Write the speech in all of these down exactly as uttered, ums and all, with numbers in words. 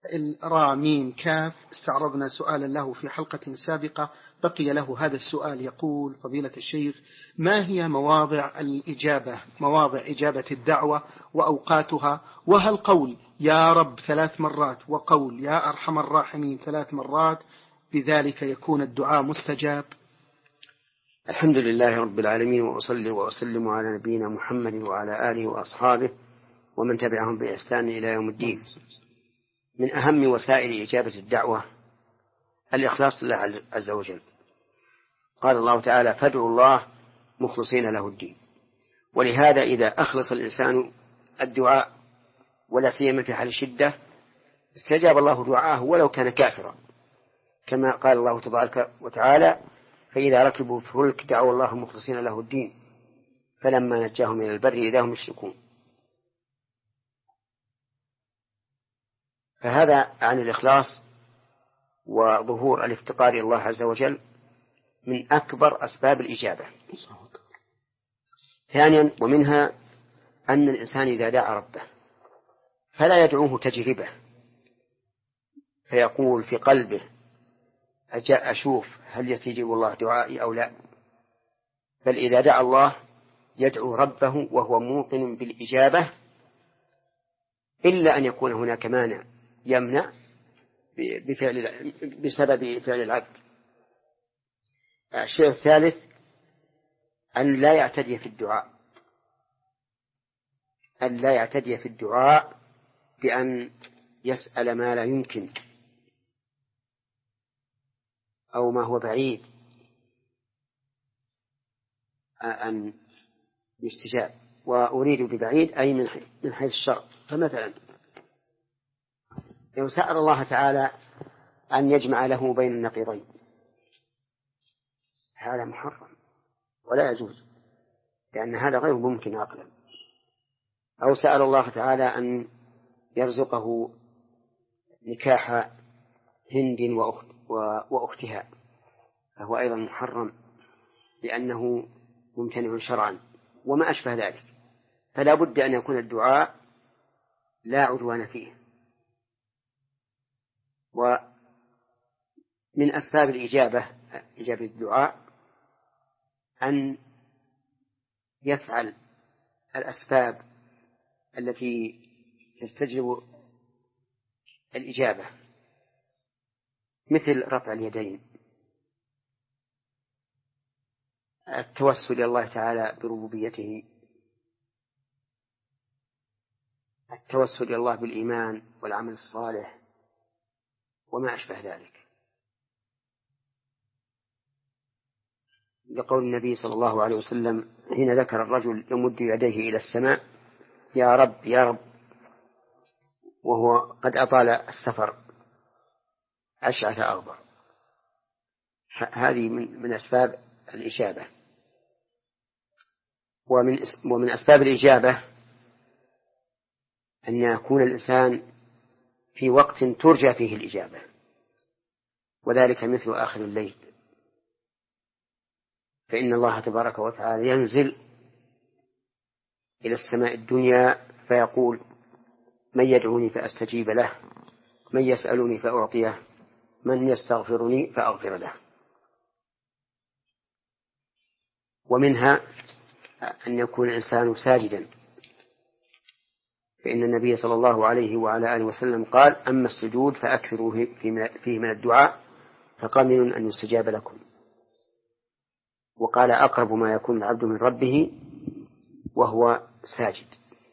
را ميم كاف استعرضنا سؤالا له في حلقة سابقة، بقي له هذا السؤال. يقول فضيلة الشيخ: ما هي مواضع الإجابة مواضع إجابة الدعوة وأوقاتها؟ وهل قول يا رب ثلاث مرات وقول يا أرحم الراحمين ثلاث مرات بذلك يكون الدعاء مستجاب؟ الحمد لله رب العالمين، وأصلي وأسلم على نبينا محمد وعلى آله وأصحابه ومن تبعهم بإحسان إلى يوم الدين. من أهم وسائل إجابة الدعوة الإخلاص لله عز وجل. قال الله تعالى: فادعوا الله مخلصين له الدين. ولهذا إذا أخلص الإنسان الدعاء ولا سيما في حال الشدة استجاب الله دعاءه ولو كان كافرا، كما قال الله تبارك وتعالى: فإذا ركبوا في الفلك دعوا الله مخلصين له الدين فلما نجاهم إلى البر إذا هم يشركون. فهذا عن الإخلاص وظهور الافتقار إلى الله عز وجل من أكبر أسباب الإجابة. ثانيا، ومنها أن الإنسان إذا دعا ربه فلا يدعوه تجربة فيقول في قلبه أجاء أشوف هل يستجيب الله دعائي أو لا، بل إذا دعا الله يدعو ربه وهو موقن بالإجابة، إلا أن يكون هناك مانع يمنع بفعل بسبب فعل العبد. الشيء الثالث أن لا يعتدي في الدعاء أن لا يعتدي في الدعاء بأن يسأل ما لا يمكن أو ما هو بعيد أن يستجاب. وأريد ببعيد أي من حيث الشرع. فمثلا لو سأل الله تعالى أن يجمع له بين النقيضين هذا محرم ولا يجوز، لأن هذا غير ممكن عقلا. أو سأل الله تعالى أن يرزقه نكاح هند وأخت وأختها فهو أيضا محرم لأنه ممتنع شرعا وما أشبه ذلك. فلا بد أن يكون الدعاء لا عدوان فيه. ومن أسباب الإجابة إجابة الدعاء أن يفعل الأسباب التي تستجلب الإجابة، مثل رفع اليدين، التوسل إلى الله تعالى بربوبيته، التوسل إلى الله بالإيمان والعمل الصالح وما أشبه ذلك. لقول النبي صلى الله عليه وسلم حين ذكر الرجل يمد يديه إلى السماء: يا رب يا رب، وهو قد أطال السفر أشعث أغبر. هذه من, من أسباب الإجابة. ومن, ومن أسباب الإجابة أن يكون الإنسان في وقت ترجى فيه الإجابة، وذلك مثل آخر الليل، فإن الله تبارك وتعالى ينزل إلى السماء الدنيا فيقول: من يدعوني فأستجيب له، من يسألني فأعطيه، من يستغفرني فأغفر له. ومنها أن يكون الإنسان ساجدا، فإن النبي صلى الله عليه وعلى آله وسلم قال: أما السجود فأكثروا فيه من الدعاء فقمن أن يستجاب لكم. وقال: أقرب ما يكون العبد من ربه وهو ساجد.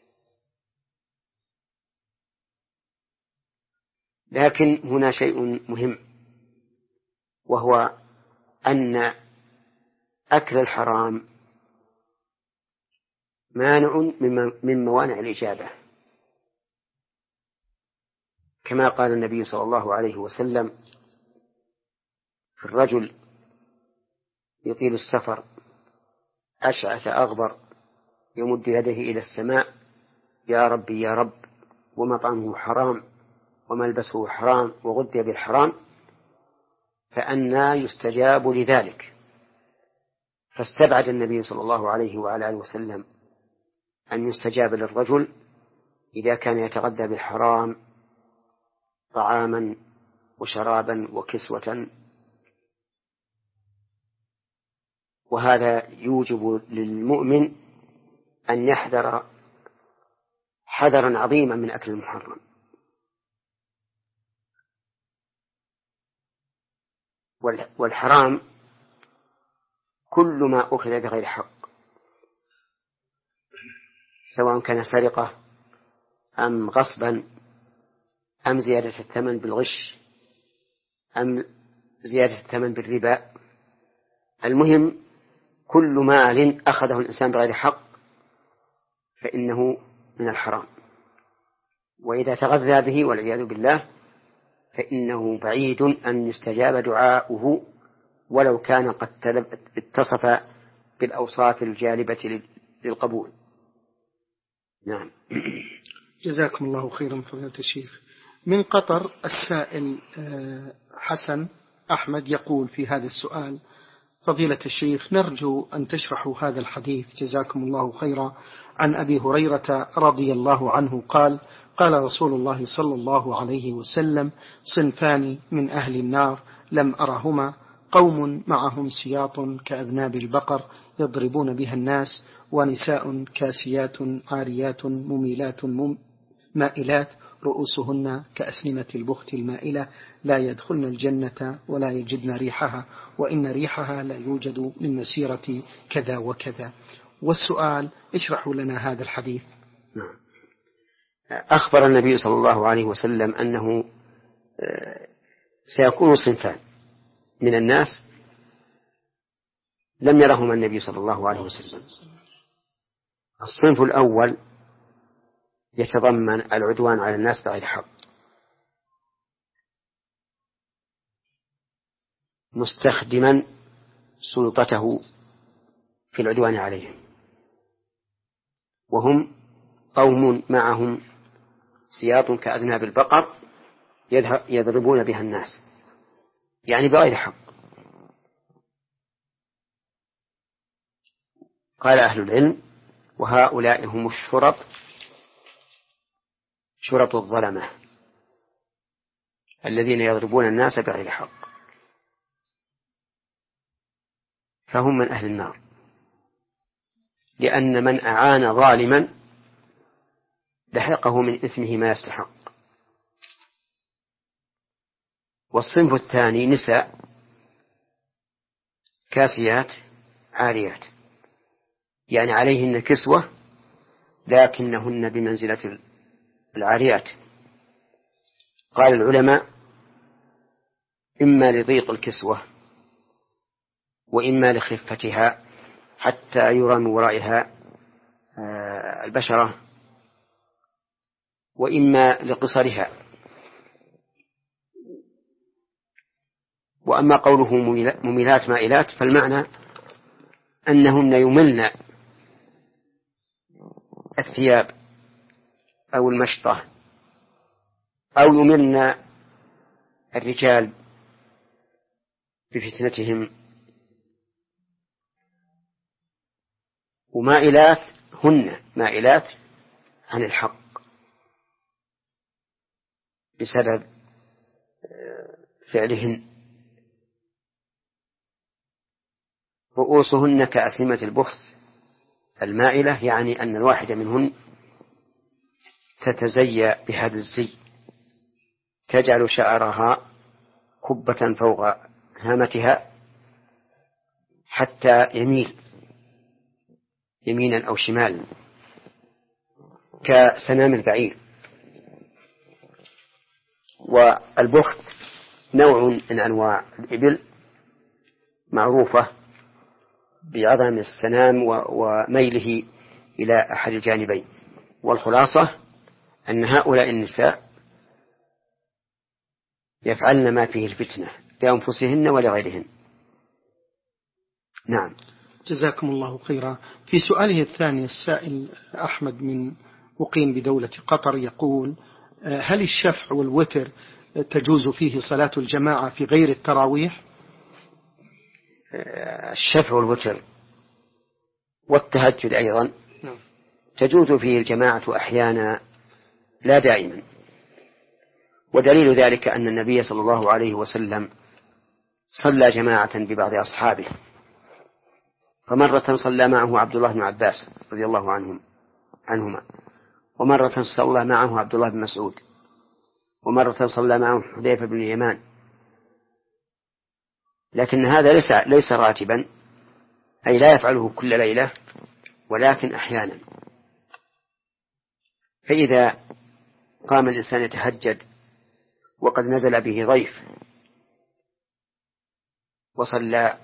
لكن هنا شيء مهم، وهو أن أكل الحرام مانع من موانع الإجابة، كما قال النبي صلى الله عليه وسلم في الرجل يطيل السفر أشعث أغبر يمد يديه إلى السماء: يا ربي يا رب، ومطعمه حرام وملبسه حرام وغذي بالحرام، فأنى يستجاب لذلك. فاستبعد النبي صلى الله عليه وعلى آله وسلم أن يستجاب للرجل إذا كان يتغذى بالحرام طعاما وشرابا وكسوة، وهذا يوجب للمؤمن أن يحذر حذرا عظيما من أكل المحرم. والحرام كل ما أخذ بغير حق، سواء كان سرقة أم غصبا أم زيادة الثمن بالغش أم زيادة الثمن بالربا. المهم كل مال أخذه الإنسان بغير حق فإنه من الحرام، وإذا تغذى به والعياذ بالله فإنه بعيد أن يستجاب دعاؤه ولو كان قد اتصف بالأوصاف الجالبة للقبول. نعم. جزاكم الله خيرا فضيلة الشيخ. من قطر السائل حسن أحمد يقول في هذا السؤال: فضيلة الشيخ، نرجو أن تشرحوا هذا الحديث جزاكم الله خيرا عن أبي هريرة رضي الله عنه قال: قال رسول الله صلى الله عليه وسلم: صنفان من أهل النار لم أرهما، قوم معهم سياط كأذناب البقر يضربون بها الناس، ونساء كاسيات عاريات مميلات مائلات رؤوسهن كأسنمة البخت المائلة، لا يدخلن الجنة ولا يجدن ريحها، وإن ريحها لا يوجد من مسيرة كذا وكذا. والسؤال: اشرحوا لنا هذا الحديث. نعم. أخبر النبي صلى الله عليه وسلم أنه سيكون صنفان من الناس لم يرهما النبي صلى الله عليه وسلم. الصنف الأول يتضمن العدوان على الناس بغير حق، مستخدما سلطته في العدوان عليهم، وهم قوم معهم سياط كأذناب البقر يضربون بها الناس، يعني بغير حق. قال أهل العلم: وهؤلاء هم الشرط شرط الظلمة الذين يضربون الناس بغير حق، فهم من أهل النار، لأن من أعان ظالما لحقه من إثمه ما يستحق. والصنف الثاني نساء كاسيات عاريات، يعني عليهن كسوة لكنهن بمنزلة العاريات. قال العلماء: إما لضيق الكسوة، وإما لخفتها حتى يرى من ورائها البشرة، وإما لقصرها. وأما قوله مميلات مائلات فالمعنى أنهن يملن الثياب أو المشطة، أو يملن الرجال بفتنتهم. ومائلات هن مائلات عن الحق بسبب فعلهن. رؤوسهن كأسنمة البخت المائلة، يعني أن الواحدة منهن تتزيى بهذا الزي، تجعل شعرها كبة فوق هامتها حتى يميل يمينا أو شمالا كسنام البعير. والبخت نوع من أنواع الإبل معروفة بعظم السنام وميله إلى أحد الجانبين. والخلاصة أن هؤلاء النساء يفعلن ما فيه الفتنة لأنفسهن ولغيرهن. نعم. جزاكم الله خيرا. في سؤاله الثاني السائل أحمد من مقيم بدولة قطر يقول: هل الشفع والوتر تجوز فيه صلاة الجماعة في غير التراويح؟ الشفع والوتر والتهجد أيضا تجوز فيه الجماعة أحيانا لا دائما، ودليل ذلك أن النبي صلى الله عليه وسلم صلى جماعة ببعض أصحابه، فمرة صلى معه عبد الله بن عباس رضي الله عنهم عنهما، ومرة صلى معه عبد الله بن مسعود، ومرة صلى معه حذيفة بن اليمان، لكن هذا ليس ليس راتبا، أي لا يفعله كل ليلة، ولكن أحيانا. فإذا قام الإنسان يتهجد وقد نزل به ضيف وصلى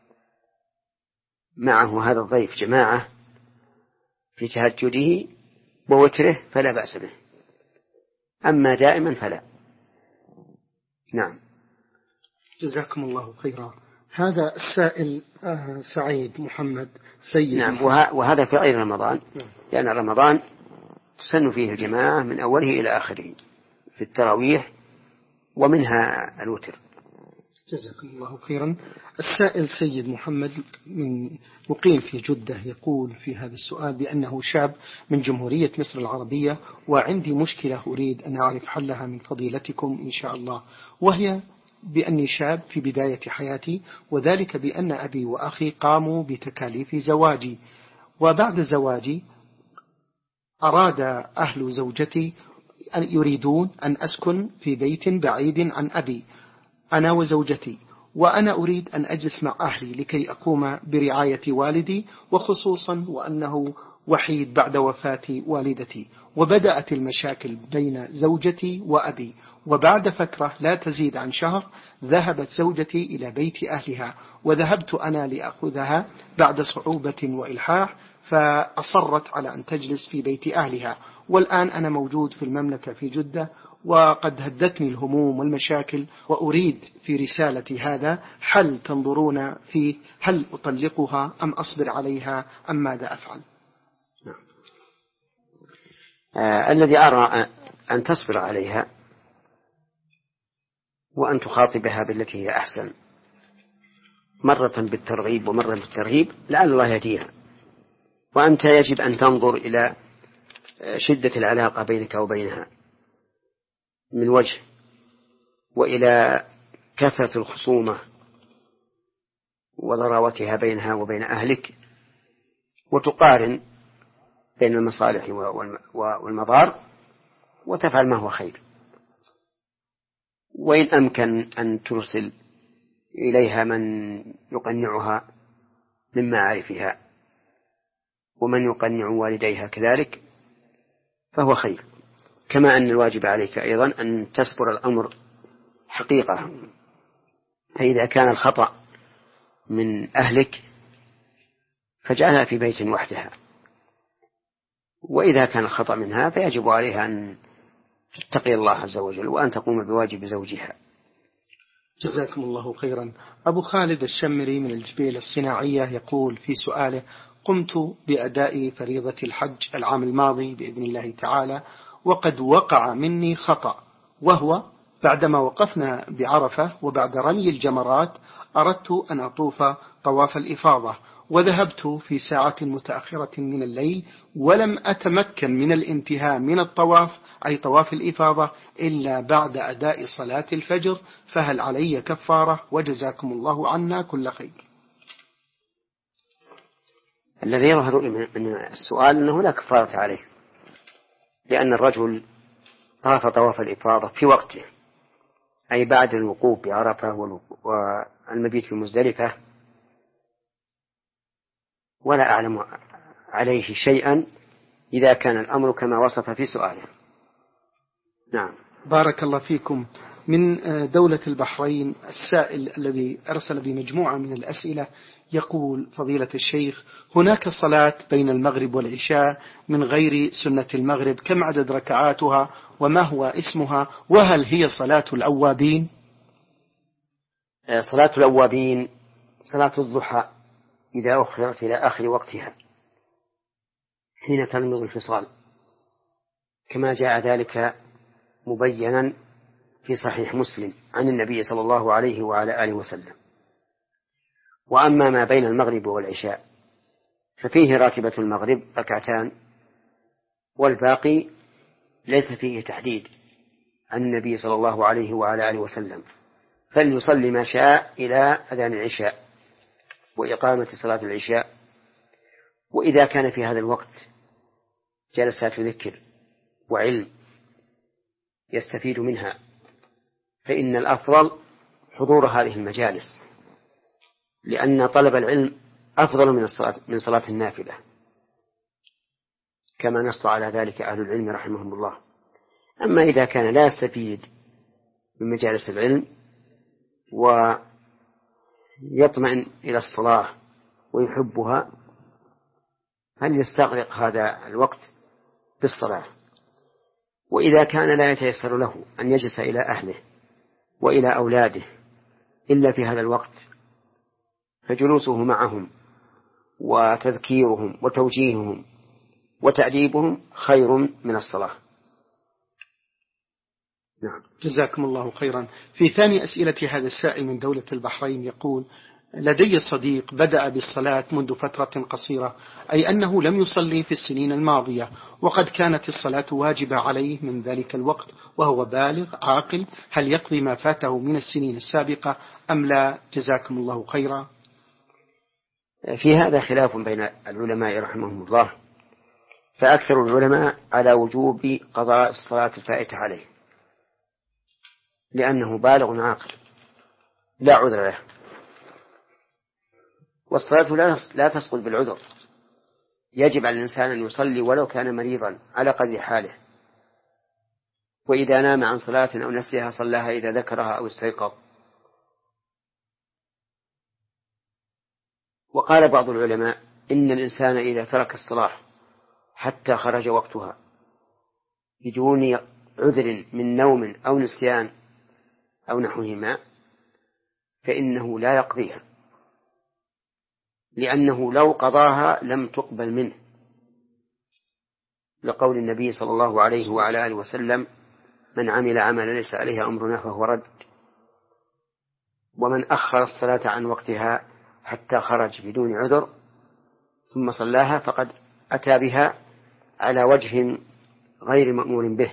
معه هذا الضيف جماعة في تهجده ووتره فلا بأس به، أما دائما فلا. نعم. جزاكم الله خيرا. هذا السائل آه سعيد محمد سيد. نعم. وهذا في غير رمضان، لأن رمضان تسن فيه الجماعة من أوله إلى آخره في التراويح ومنها الوتر. جزاكم الله خيرا. السائل سيد محمد من مقيم في جدة يقول في هذا السؤال بأنه شاب من جمهورية مصر العربية، وعندي مشكلة أريد أن أعرف حلها من فضيلتكم إن شاء الله، وهي بأني شاب في بداية حياتي، وذلك بأن أبي وأخي قاموا بتكاليف زواجي، وبعد زواجي أراد أهل زوجتي أن يريدون أن أسكن في بيت بعيد عن أبي أنا وزوجتي، وأنا أريد أن أجلس مع أهلي لكي أقوم برعاية والدي، وخصوصا وأنه وحيد بعد وفاة والدتي. وبدأت المشاكل بين زوجتي وأبي، وبعد فترة لا تزيد عن شهر ذهبت زوجتي إلى بيت أهلها، وذهبت أنا لأخذها بعد صعوبة وإلحاح، فأصرت على أن تجلس في بيت أهلها. والآن أنا موجود في المملكة في جدة، وقد هدتني الهموم والمشاكل، وأريد في رسالتي هذا حل تنظرون فيه، هل أطلقها أم أصبر عليها أم ماذا أفعل؟ آه الذي أرى أن تصبر عليها وأن تخاطبها بالتي هي أحسن، مرة بالترغيب ومرة بالترهيب، لعل الله يهديها. وأنت يجب أن تنظر إلى شدة العلاقة بينك وبينها من وجه، وإلى كثرة الخصومة وضراوتها بينها وبين أهلك، وتقارن بين المصالح والمضار وتفعل ما هو خير. وإن أمكن أن ترسل إليها من يقنعها من معارفها ومن يقنع والديها كذلك فهو خير، كما أن الواجب عليك أيضا أن تصبر الأمر حقيقة. فإذا كان الخطأ من أهلك فاجعلها في بيت وحدها، وإذا كان الخطأ منها فيجب عليها أن تتقي الله عز وجل وأن تقوم بواجب زوجها. جزاكم الله خيرا. أبو خالد الشمري من الجبيل الصناعية يقول في سؤاله: قمت بأداء فريضة الحج العام الماضي بإذن الله تعالى، وقد وقع مني خطأ، وهو بعدما وقفنا بعرفة وبعد رمي الجمرات أردت أن أطوف طواف الإفاضة، وذهبت في ساعة متأخرة من الليل، ولم أتمكن من الانتهاء من الطواف أي طواف الإفاضة إلا بعد أداء صلاة الفجر، فهل علي كفارة؟ وجزاكم الله عنا كل خير. الذي يظهر من السؤال أنه لا كفارة عليه، لأن الرجل طاف طواف الإفاضة في وقته، أي بعد الوقوف بعرفة والمبيت في مزدلفة، ولا أعلم عليه شيئا إذا كان الأمر كما وصف في سؤاله. نعم. بارك الله فيكم. من دولة البحرين السائل الذي أرسل بمجموعة من الأسئلة يقول: فضيلة الشيخ، هناك صلاة بين المغرب والعشاء من غير سنة المغرب، كم عدد ركعاتها وما هو اسمها، وهل هي صلاة الأوابين؟ صلاة الأوابين صلاة الضحى إذا أخرت إلى آخر وقتها حين تنمض الفصال، كما جاء ذلك مبينا في صحيح مسلم عن النبي صلى الله عليه وعلى آله وسلم. وأما ما بين المغرب والعشاء ففيه راتبة المغرب ركعتان، والباقي ليس فيه تحديد عن النبي صلى الله عليه وعلى آله وسلم، فليصلي ما شاء إلى أذان العشاء وإقامة صلاة العشاء. وإذا كان في هذا الوقت جلسات ذكر وعلم يستفيد منها، فإن الأفضل حضور هذه المجالس، لأن طلب العلم أفضل من الصلاة من صلاة النافلة، كما نص على ذلك أهل العلم رحمهم الله. أما إذا كان لا يستفيد من مجالس العلم ويطمئن إلى الصلاة ويحبها، هل يستغرق هذا الوقت بالصلاة؟ وإذا كان لا يتيسر له أن يجلس إلى أهله وإلى أولاده إلا في هذا الوقت، فجلوسه معهم وتذكيرهم وتوجيههم وتأديبهم خير من الصلاة. نعم، جزاكم الله خيرا. في ثاني أسئلة هذا السائل من دولة البحرين يقول: لدي صديق بدأ بالصلاة منذ فترة قصيرة، أي أنه لم يصلي في السنين الماضية، وقد كانت الصلاة واجبة عليه من ذلك الوقت وهو بالغ عاقل، هل يقضي ما فاته من السنين السابقة أم لا؟ جزاكم الله خيرا. في هذا خلاف بين العلماء رحمهم الله، فأكثر العلماء على وجوب قضاء الصلاة الفائتة عليه، لأنه بالغ عاقل لا عذر له، والصلاة لا تسقط بالعذر، يجب على الإنسان أن يصلي ولو كان مريضا على قدر حاله، وإذا نام عن صلاة أو نسيها صلاها إذا ذكرها أو استيقظ. وقال بعض العلماء إن الإنسان إذا ترك الصلاة حتى خرج وقتها بدون عذر من نوم أو نسيان أو نحوهما فإنه لا يقضيها، لأنه لو قضاها لم تقبل منه، لقول النبي صلى الله عليه وعلى آله وسلم: من عمل عملا ليس عليه أمرنا فهو رد. ومن أخر الصلاة عن وقتها حتى خرج بدون عذر ثم صلاها فقد أتى بها على وجه غير مأمور به،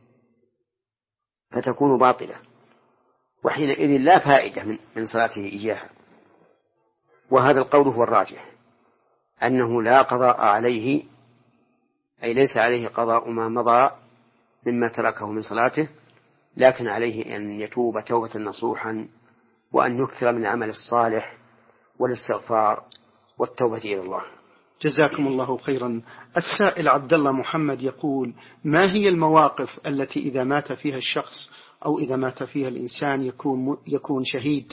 فتكون باطلة، وحينئذ لا فائدة من من صلاته إياها. وهذا القول هو الراجح، أنه لا قضاء عليه، أي ليس عليه قضاء ما مضى مما تركه من صلاته، لكن عليه أن يتوب توبة نصوحا، وأن يكثر من العمل الصالح والاستغفار والتوبة إلى الله. جزاكم الله خيرا. السائل عبد الله محمد يقول: ما هي المواقف التي إذا مات فيها الشخص أو إذا مات فيها الإنسان يكون يكون شهيد؟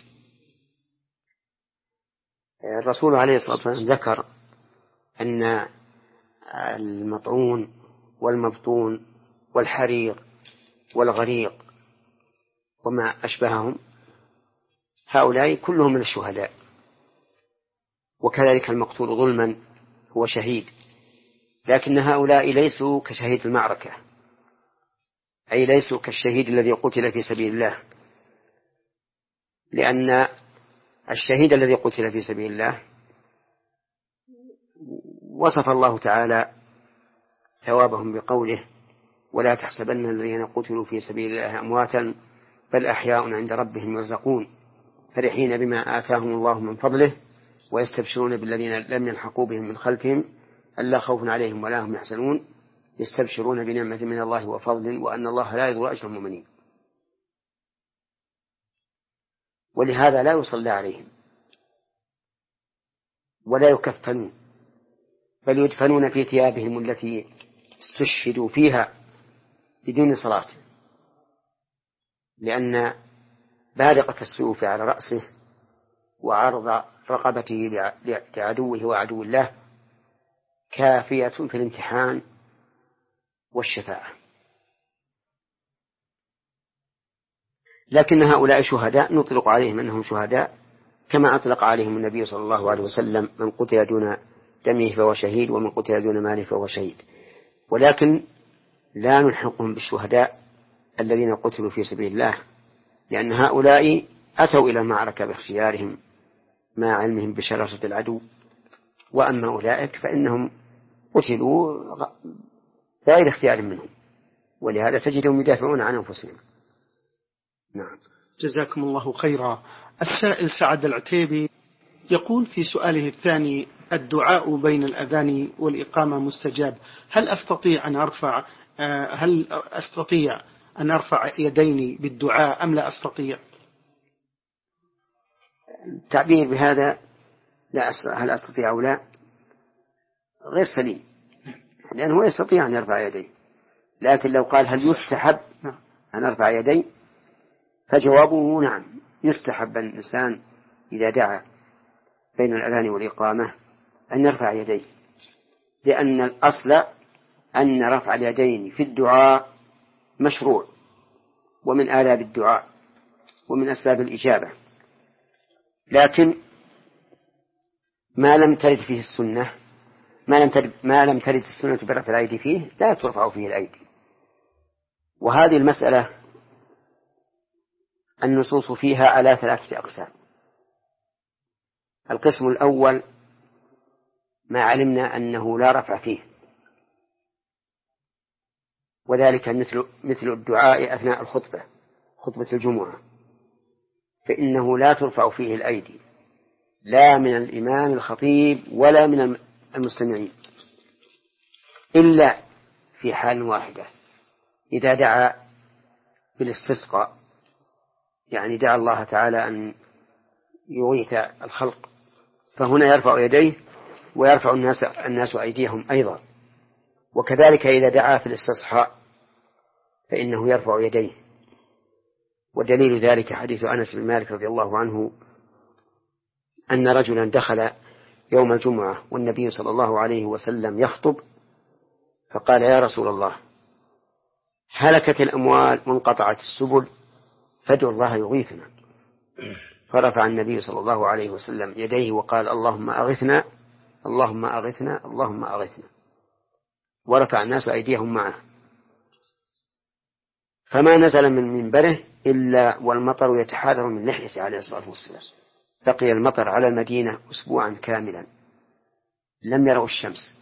الرسول عليه الصلاة والسلام ذكر أن المطعون والمبطون والحريق والغريق وما أشبههم هؤلاء كلهم من الشهداء، وكذلك المقتول ظلما هو شهيد، لكن هؤلاء ليسوا كشهيد المعركة، أي ليسوا كالشهيد الذي قتل في سبيل الله، لأن الشهيد الذي قتل في سبيل الله وصف الله تعالى ثوابهم بقوله: ولا تحسبن الذين قتلوا في سبيل الله أمواتا بل أحياء عند ربهم يرزقون فرحين بما آتاهم الله من فضله ويستبشرون بالذين لم يلحقوا بهم من خلفهم ألا خوف عليهم ولا هم يحزنون يستبشرون بنعمة من الله وفضل وأن الله لا يضيع أجر المؤمنين. ولهذا لا يصلى عليهم ولا يكفنون، بل يدفنون في ثيابهم التي استشهدوا فيها بدون صلاة، لأن بارقة السيوف على رأسه وعرض رقبته لعدوه وعدو الله كافية في الامتحان والشفاعة. لكن هؤلاء شهداء نطلق عليهم أنهم شهداء كما أطلق عليهم النبي صلى الله عليه وسلم: من قتل دون دمه فهو شهيد ومن قتل دون ماله فهو شهيد. ولكن لا نلحقهم بالشهداء الذين قتلوا في سبيل الله، لأن هؤلاء أتوا إلى المعركة باختيارهم مع علمهم بشراسة العدو، وأما أولئك فإنهم قتلوا غير اختيار منهم، ولهذا تجدهم يدافعون عن أنفسهم. نعم. جزاكم الله خيرا. السائل سعد العتيبي يقول في سؤاله الثاني: الدعاء بين الأذان والإقامة مستجاب، هل أستطيع أن أرفع هل أستطيع أن أرفع يديني بالدعاء أم لا أستطيع؟ التعبير بهذا لا هل أستطيع أو لا غير سليم، لأنه يستطيع أن يرفع يديه، لكن لو قال هل يستحب أن أرفع يدي فجوابه نعم، يستحب الإنسان إذا دعا بين الأذان والإقامة أن يرفع يديه، لأن الأصل أن رفع اليدين في الدعاء مشروع ومن آداب الدعاء ومن أسباب الإجابة، لكن ما لم ترد فيه السنة ما لم ترد, ما لم ترد السنة برفع الأيدي فيه لا ترفع فيه الأيدي. وهذه المسألة النصوص فيها على ثلاثة أقسام. القسم الأول ما علمنا أنه لا رفع فيه، وذلك مثل مثل الدعاء أثناء الخطبة خطبة الجمعة، فإنه لا ترفع فيه الأيدي لا من الإمام الخطيب ولا من المستمعين، إلا في حال واحدة، إذا دعا بالاستسقاء، يعني دعا الله تعالى أن يغيث الخلق، فهنا يرفع يديه ويرفع الناس, الناس أيديهم أيضا. وكذلك إذا دعا في الاستصحاء فإنه يرفع يديه، ودليل ذلك حديث أنس بن مالك رضي الله عنه أن رجلا دخل يوم الجمعة والنبي صلى الله عليه وسلم يخطب، فقال: يا رسول الله، هلكت الأموال وانقطعت السبل، فادعوا الله يغيثنا. فرفع النبي صلى الله عليه وسلم يديه وقال: اللهم أغثنا اللهم أغثنا اللهم أغثنا، ورفع الناس أيديهم معه، فما نزل من منبره إلا والمطر يتحاذر من لحيته عليه الصلاة والسلام. بقي المطر على المدينة أسبوعا كاملا لم يروا الشمس،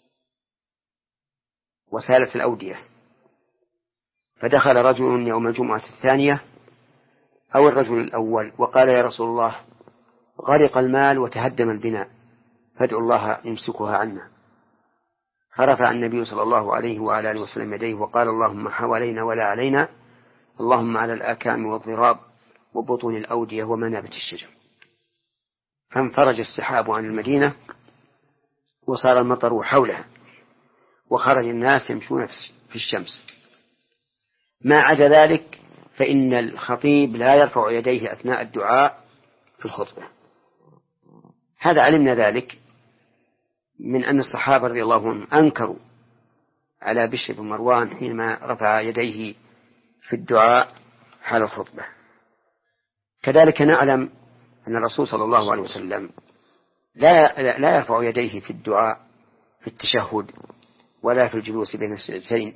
وسالت الأودية. فدخل رجل يوم الجمعة الثانية أو الرجل الأول وقال: يا رسول الله، غرق المال وتهدم البناء، فادعوا الله يمسكها عنا. فرفع النبي صلى الله عليه وعلى آله وسلم يديه وقال: اللهم حوالينا ولا علينا، اللهم على الآكام والضراب وبطون الأودية ومنابت الشجر. فانفرج السحاب عن المدينة وصار المطر حولها، وخرج الناس يمشون في الشمس. ما عدا ذلك فإن الخطيب لا يرفع يديه أثناء الدعاء في الخطبة. هذا علمنا ذلك من أن الصحابة رضي الله عنهم أنكروا على بشر بن مروان حينما رفع يديه في الدعاء حال الخطبة. كذلك نعلم أن الرسول صلى الله عليه وسلم لا لا يرفع يديه في الدعاء في التشهد ولا في الجلوس بين السجدتين،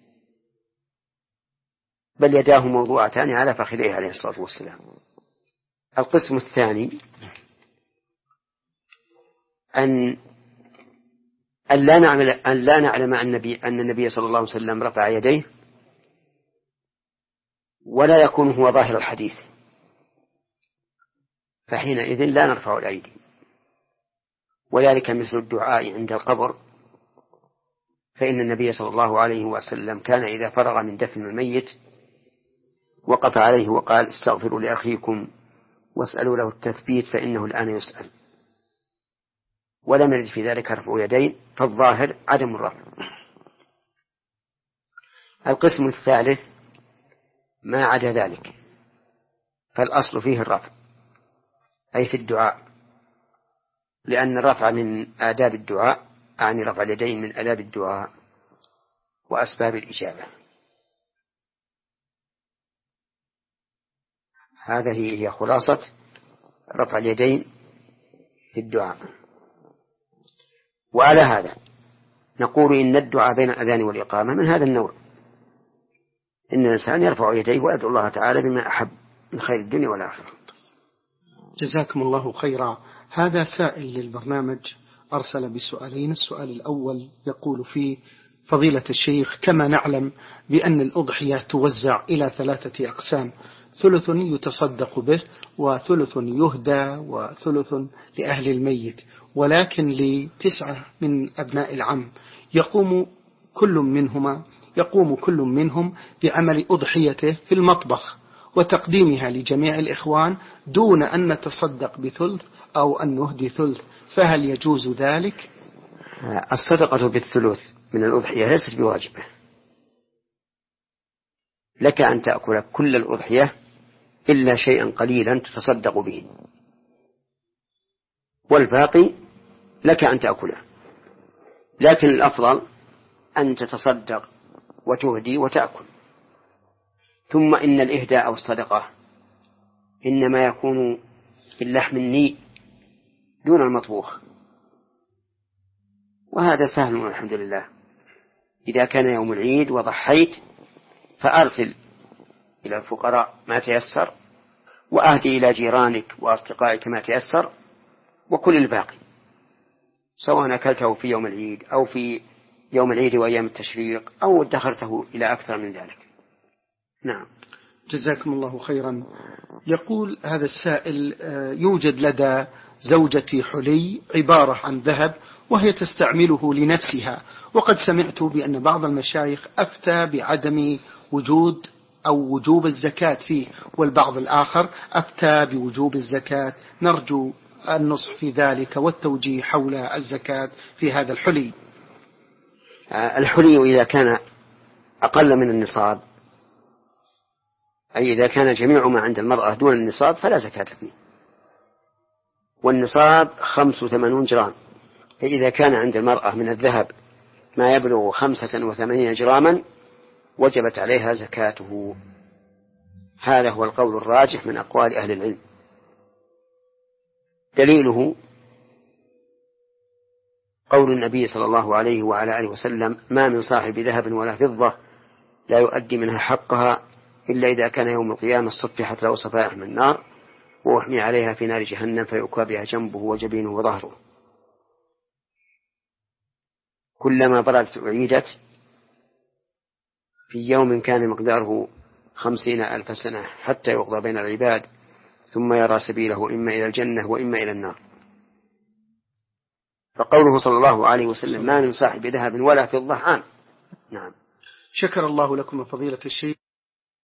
بل يداه موضوعتان على فخذيه عليه الصلاة والسلام. القسم الثاني أن أن لا نعلم أن لا نعلم أن النبي أن النبي صلى الله عليه وسلم رفع يديه ولا يكون هو ظاهر الحديث، فحينئذ لا نرفع الأيدي. وذلك مثل الدعاء عند القبر، فإن النبي صلى الله عليه وسلم كان إذا فرغ من دفن الميت وقف عليه وقال: استغفروا لأخيكم واسألوا له التثبيت فإنه الآن يسأل. ولم يرد في ذلك رفع يدين، فالظاهر عدم الرفع. القسم الثالث ما عدا ذلك فالأصل فيه الرفع، أي في الدعاء، لأن الرفع من آداب الدعاء، أعني رفع اليدين من آداب الدعاء وأسباب الإجابة. هذه هي خلاصة رفع اليدين في الدعاء. وعلى هذا نقول إن الدعاء بين الأذان والإقامة من هذا النوع، إن الإنسان يرفع يديه ويدعو الله تعالى بما أحب من خير الدنيا والآخرة. جزاكم الله خيرا. هذا سائل للبرنامج أرسل بسؤالين. السؤال الأول يقول فيه: فضيلة الشيخ، كما نعلم بأن الأضحية توزع إلى ثلاثة أقسام: ثلث يتصدق به وثلث يهدى وثلث لأهل الميت، ولكن لتسعة من أبناء العم يقوم كل منهما يقوم كل منهم بعمل أضحيته في المطبخ وتقديمها لجميع الإخوان دون أن نتصدق بثلث أو أن نهدي ثلث، فهل يجوز ذلك؟ الصدقة بالثلث من الأضحية ليست بواجبة، لك أن تأكل كل الأضحية إلا شيئا قليلا تتصدق به، والباقي لك أن تأكله، لكن الأفضل أن تتصدق وتهدي وتأكل. ثم إن الإهداء أو الصدقة إنما يكون باللحم النيء دون المطبوخ، وهذا سهل والحمد لله. إذا كان يوم العيد وضحيت فأرسل إلى الفقراء ما تيسر، وأهدي إلى جيرانك وأصدقائك ما تيسر، وكل الباقي سواء أكلته في يوم العيد أو في يوم العيد وأيام التشريق أو ادخرته إلى أكثر من ذلك. نعم. جزاكم الله خيرا. يقول هذا السائل: يوجد لدى زوجتي حلي عبارة عن ذهب وهي تستعمله لنفسها، وقد سمعت بأن بعض المشايخ أفتى بعدم وجود أو وجوب الزكاة فيه، والبعض الآخر أفتى بوجوب الزكاة. نرجو النصح في ذلك والتوجيه حول الزكاة في هذا الحلي. الحلي إذا كان أقل من النصاب، أي إذا كان جميع ما عند المرأة دون النصاب فلا زكاة فيه، والنصاب خمس وثمانون جرام، فإذا كان عند المرأة من الذهب ما يبلغ خمسة وثمانين جراما وجبت عليها زكاته. هذا هو القول الراجح من أقوال أهل العلم. دليله قول النبي صلى الله عليه وعلى آله وسلم: ما من صاحب ذهب ولا فضة لا يؤدي منها حقها إلا إذا كان يوم القيامة صفحت له صفائح من النار وأحمي عليها في نار جهنم فيؤكى بها جنبه وجبينه وظهره، كلما بردت أعيدت في يوم كان مقداره خمسين ألف سنة حتى يقضى بين العباد ثم يرى سبيله إما إلى الجنة وإما إلى النار. فقوله صلى الله عليه وسلم: ما من صاحب ذهب ولا فضة عام. نعم. شكر الله لكم فضيلة الشيخ.